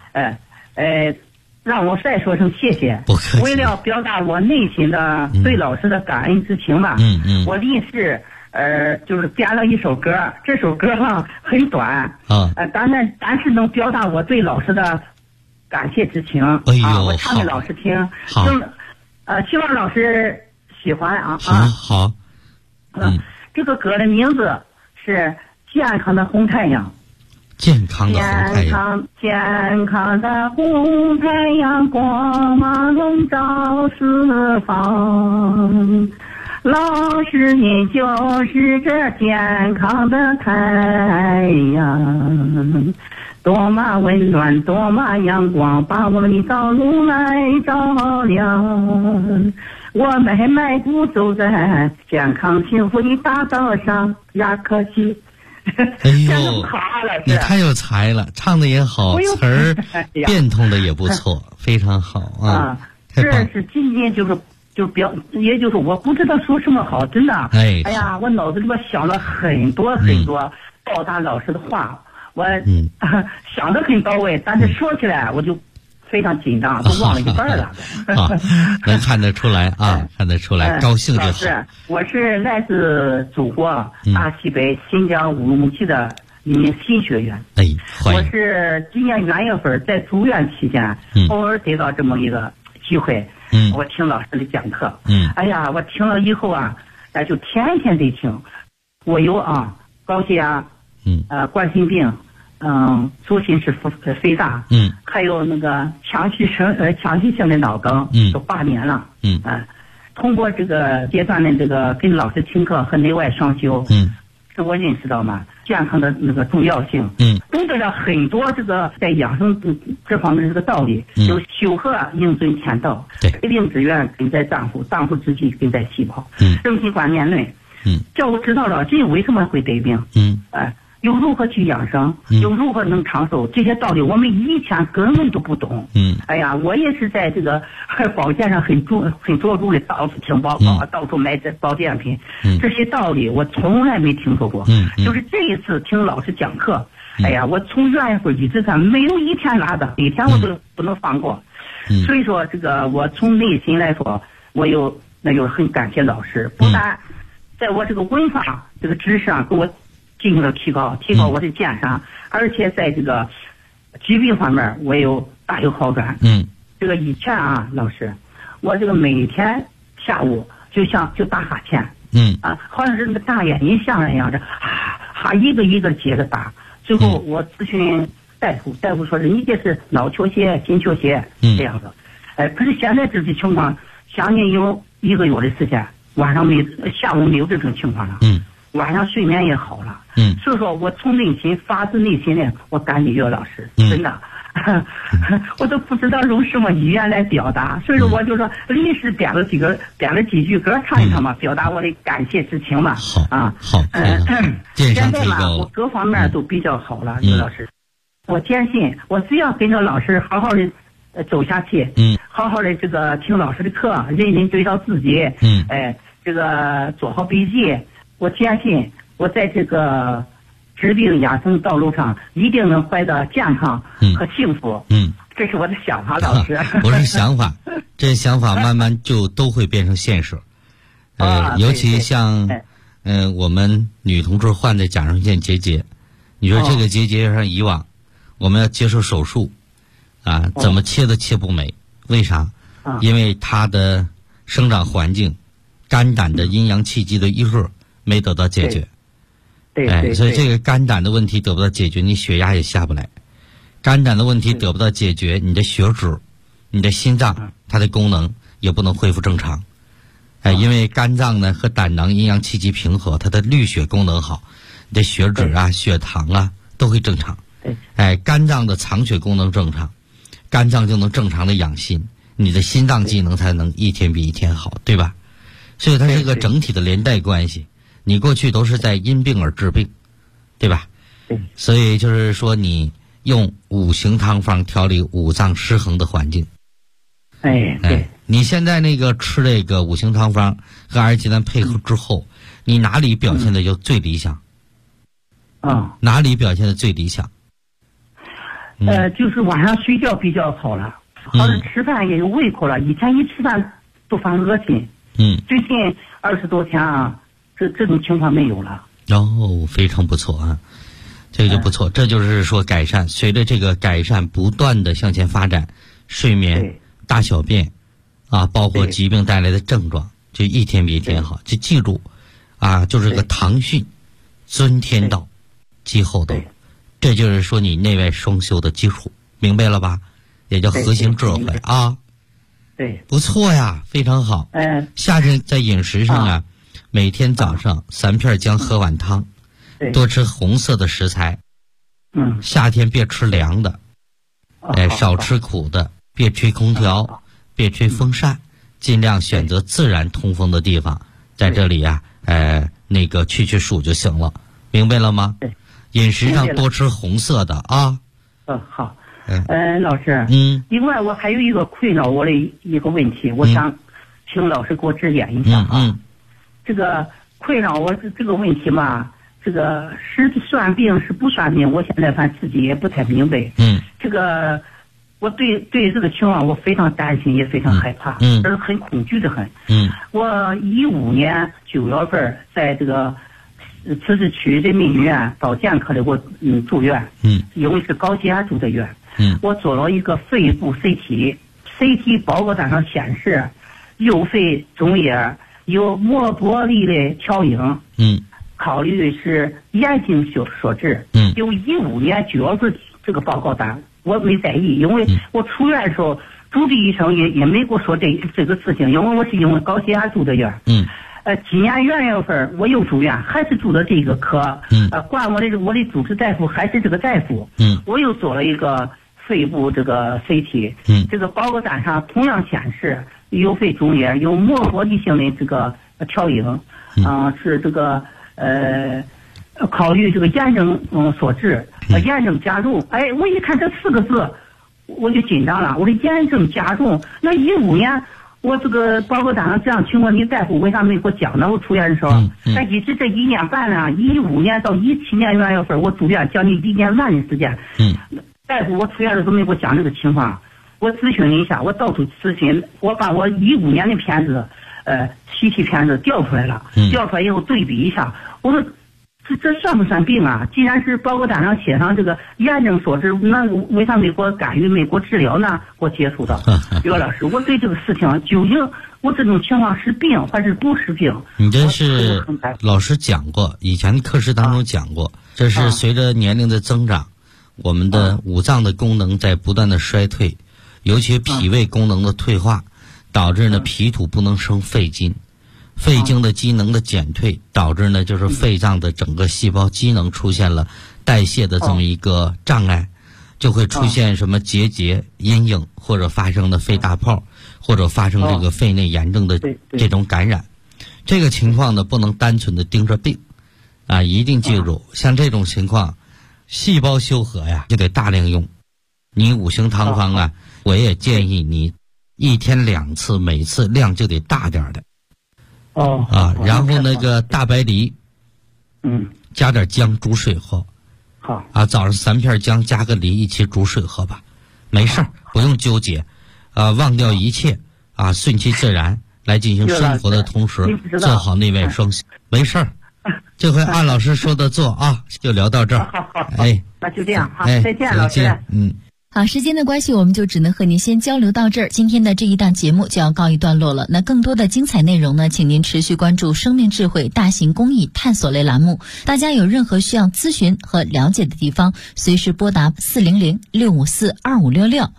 让我再说声谢谢。 不客气。 为了表达我内心的对老师的感恩之情吧，我立誓就是编了一首歌，这首歌很短但是能表达我对老师的感谢之情。我唱给老师听。 好， 希望老师喜欢啊。 好。 这个歌的名字是《健康的红太阳》。 健康的红太阳， 健康的红太阳，光芒笼罩四方。老师，你就是这健康的太阳，多么温暖，多么阳光，把我们的道路来照亮。我们迈步走在健康幸福的大道上呀，可惜。 哎呦，你太有才了，唱的也好，词儿变通的也不错，非常好啊！ 这是今天也就是我不知道说什么好，真的。哎呀，我脑子里边想了很多报答老师的话，我想得很到位，但是说起来我就非常紧张，都忘了一半了。 能看得出来啊，看得出来，高兴就好。 老师，我是来自祖国大西北新疆乌鲁木齐的一名新学员。 欢迎。 我是今年元月份在住院期间，偶尔得到这么一个机会，我听老师的讲课。哎呀，我听了以后啊，就天天得听。我有高血压，冠心病。左心室肥大，还有那个强气性的脑梗，都8年了，通过这个阶段的这个跟老师听课和内外双修，使我认识到嘛健康的那个重要性，懂得了很多这个在养生这方面的这个道理，有修和应遵天道，百病之源根在脏腑，脏腑之气根在细胞，人体观念论，叫我知道了人为什么会得病，又如何去养生，又如何能长寿，这些道理我们以前根本都不懂。哎呀，我也是在这个保健上很着重的，到处听报告，到处买这保健品，这些道理我从来没听说过。就是这一次听老师讲课，哎呀，我从元月份一直看，没有一天落的，一天我都不能放过。所以说这个我从内心来说，那就很感谢老师，不但在我这个文化这个知识上给我进行了提高我的健康，而且在这个疾病方面我大有好转。这个以前老师，我这个每天下午就打哈欠，好像是那个大眼睛像一样的，一个一个接着打。最后我咨询大夫说是你这是脑缺血、心缺血这样子。可是现在这种情况，将近有1个月的时间，下午没有这种情况了。晚上睡眠也好了。所以说我从发自内心的我感谢岳老师，真的。我都不知道用什么语言来表达，所以说我就说临时编了几句歌唱一唱嘛，表达我的感谢之情嘛。 好。 现在嘛，我各方面都比较好了，岳老师。我坚信，我只要跟着老师好好的走下去，好好的这个听老师的课，认真对照自己，这个做好笔记。我坚信，我在这个治病养生道路上一定能怀得健康和幸福。这是我的想法，老师。 不是想法，这想法慢慢就都会变成现实。尤其像我们女同志患的甲状腺结节，你说这个结节上以往我们要接受手术怎么切都切不美，为啥？因为它的生长环境、肝胆的阴阳气机的一致没得到解决。所以这个肝胆的问题得不到解决，你血压也下不来。肝胆的问题得不到解决，你的血脂、你的心脏它的功能也不能恢复正常。因为肝脏呢和胆囊阴阳气机平和，它的滤血功能好，你的血脂血糖都会正常。肝脏的藏血功能正常，肝脏就能正常的养心，你的心脏机能才能一天比一天好，对吧？所以它是一个整体的连带关系。你过去都是在因病而治病，对吧？ 所以就是说你用五行汤方调理五脏失衡的环境。 对， 你现在那个吃这个五行汤方和二鸡蛋配合之后，你哪里表现的就最理想？哪里表现的最理想？ 就是晚上睡觉比较好了，好像吃饭也有胃口了。以前一吃饭都犯恶心。最近20多天啊，这种情况没有了。 非常不错啊，这个就不错。这就是说改善，随着这个改善不断的向前发展，睡眠、大小便啊，包括疾病带来的症状，就一天比一天好。就记住啊，就是个唐训，尊天道，积厚道。这就是说你内外双修的基础，明白了吧？也叫核心智慧啊。 对， 不错呀，非常好。夏天在饮食上啊，每天早上3片姜喝碗汤，多吃红色的食材。夏天别吃凉的，少吃苦的，别吹空调，别吹风扇，尽量选择自然通风的地方，在这里呀，那个去暑就行了，明白了吗？饮食上多吃红色的啊。 好。老师，另外我还有一个困扰我的一个问题，我想请老师给我指点一下啊。这个困扰我这个问题嘛，这个是算病是不算病，我现在反正自己也不太明白。这个我对这个情况我非常担心，也非常害怕，而很恐惧的很。我15年9月份在这个自治区人民医院保健科的我住院，因为是高血压住的院。我做了一个肺部 CT 报告单上显示右肺中叶有膜剥离的条影，考虑是眼睛所致。有15年9月份这个报告单我没在意，因为我出院的时候主治医生也没给我说这个事情，因为我是因为高血压住的院。今年元月份我又住院，还是住的这个科。管我的主治大夫还是这个大夫。我又做了一个肺部这个 CT。这个报告单上同样显示右肺中叶有膜剥离性的这个条影。是这个考虑这个炎症所致。炎症加重。我一看这4个字我就紧张了，我的炎症加重，那15年我这个报告单上这样情况，你大夫为啥没给我讲呢？我出院的时候，但一直这1年半了，15年到17年元月份我住院将近1年半的时间。大夫我出院的时候没给我讲这个情况，我咨询了一下，我到处咨询，我把我15年的片子CT片子调出来了，调出来以后对比一下，我说这算不算病啊？既然是报告单上写上这个炎症所致，那为啥没给我干预，没给我治疗呢？我接触到岳老师，我对这个事情究竟我这种情况是病还是不是病？ 你这是老师讲过，以前课时当中讲过，这是随着年龄的增长，我们的五脏的功能在不断的衰退，尤其脾胃功能的退化，导致呢脾土不能生肺精。肺经的机能的减退，导致呢就是肺脏的整个细胞机能出现了代谢的这么一个障碍，就会出现什么结节、阴影，或者发生的肺大泡，或者发生这个肺内炎症的这种感染。这个情况呢不能单纯的盯着病啊，一定记住，像这种情况，细胞修和呀就得大量用。你五行汤方啊，我也建议你1天2次，每次量就得大点的。然后那个大白梨，加点姜煮水喝。 好早上3片姜加个梨一起煮水喝吧，没事儿，不用纠结，忘掉一切顺其自然来进行生活的同时，做好内外双修，没事儿。这回按老师说的做就聊到这儿。 好，那就这样再见，老师。 好，时间的关系，我们就只能和您先交流到这儿。今天的这一档节目就要告一段落了。那更多的精彩内容呢，请您持续关注生命智慧大型公益探索类栏目。大家有任何需要咨询和了解的地方，随时拨打400-654-2566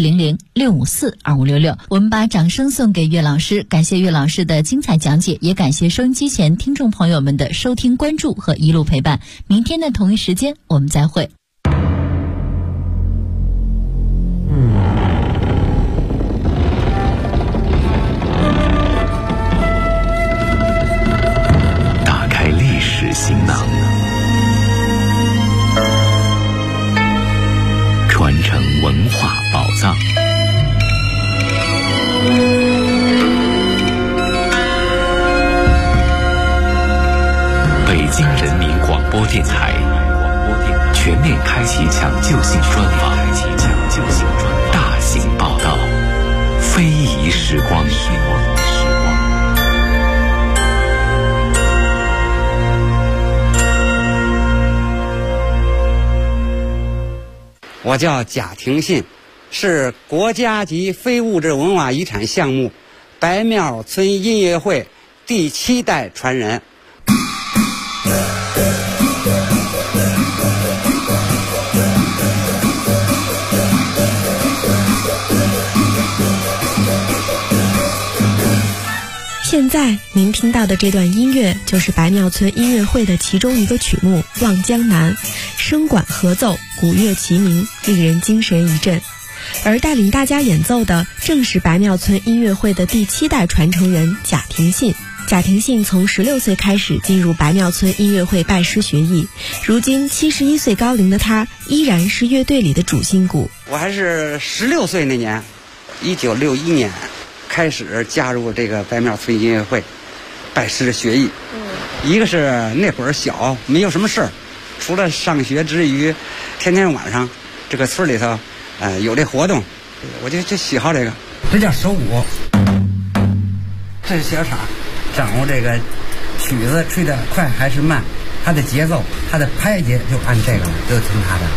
400-654-2566。我们把掌声送给岳老师，感谢岳老师的精彩讲解，也感谢收音机前听众朋友们的收听关注和一路陪伴。明天的同一时间我们再会。 行囊， 京人民广播电台全面开启抢救性专访，大型报道，非遗时光。 我叫贾廷信，是国家级非物质文化遗产项目白庙村音乐会第7代传人。 现在您听到的这段音乐就是白庙村音乐会的其中一个曲目《望江南》，声管合奏，鼓乐齐鸣，令人精神一振。而带领大家演奏的正是白庙村音乐会的第7代传承人贾廷信。贾廷信从16岁开始进入白庙村音乐会拜师学艺，如今71岁高龄的他依然是乐队里的主心骨。 我还是16岁那年，1961年开始加入这个白庙村音乐会拜师学艺。一个是那会儿小，没有什么事儿，除了上学之余，天天晚上这个村里头有这活动，我就喜好这个。这叫手鼓，这是小场，掌握这个曲子吹得快还是慢，它的节奏，它的拍节就按这个就听它的。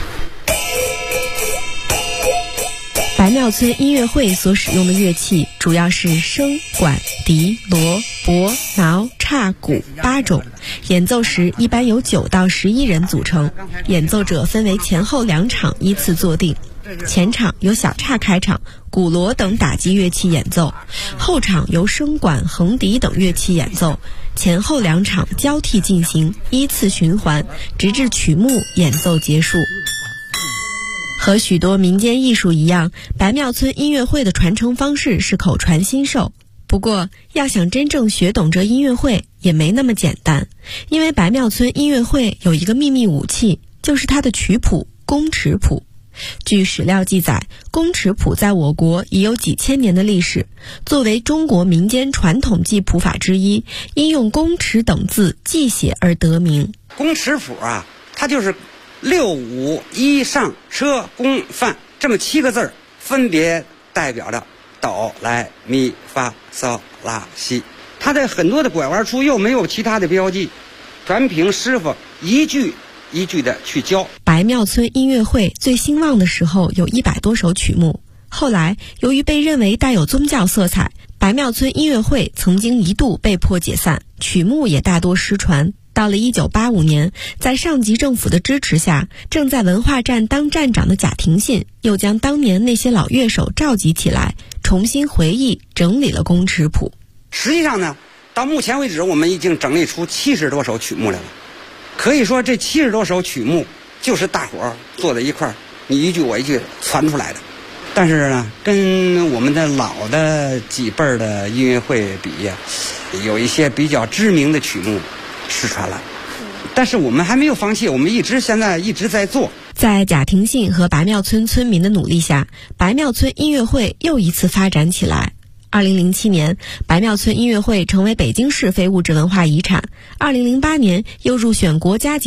白庙村音乐会所使用的乐器主要是笙、管、笛、锣、钹、挠、叉、鼓8种，演奏时一般由9到11人组成，演奏者分为前后2场依次坐定。前场由小叉开场，鼓锣等打击乐器演奏，后场由笙管、横笛等乐器演奏，前后2场交替进行，依次循环，直至曲目演奏结束。和许多民间艺术一样，白庙村音乐会的传承方式是口传心授。不过，要想真正学懂这音乐会也没那么简单，因为白庙村音乐会有一个秘密武器，就是它的曲谱宫尺谱。据史料记载，宫尺谱在我国已有几千年的历史，作为中国民间传统记谱法之一，因用宫尺等字记写而得名。 宫尺谱啊，它就是6、5、1上车宫范这么7个字，分别代表着哆来咪发嗦拉西。它在很多的拐弯处又没有其他的标记，全凭师傅一句一句的去教。 白庙村音乐会最兴旺的时候有100多首曲目，后来由于被认为带有宗教色彩，白庙村音乐会曾经一度被迫解散，曲目也大多失传。到了1985年，在上级政府的支持下，正在文化站当站长的贾廷信又将当年那些老乐手召集起来，重新回忆整理了宫尺谱。 实际上呢，到目前为止我们已经整理出70多首曲目来了。可以说这70多首曲目就是大伙儿坐在一块儿，你一句我一句传出来的。但是呢，跟我们的老的几辈儿的音乐会比呀，有一些比较知名的曲目失传了，但是我们还没有放弃，我们现在一直在做。 在贾廷信和白庙村村民的努力下，白庙村音乐会又一次发展起来。2007年，白庙村音乐会成为北京市非物质文化遗产。2008年又入选国家级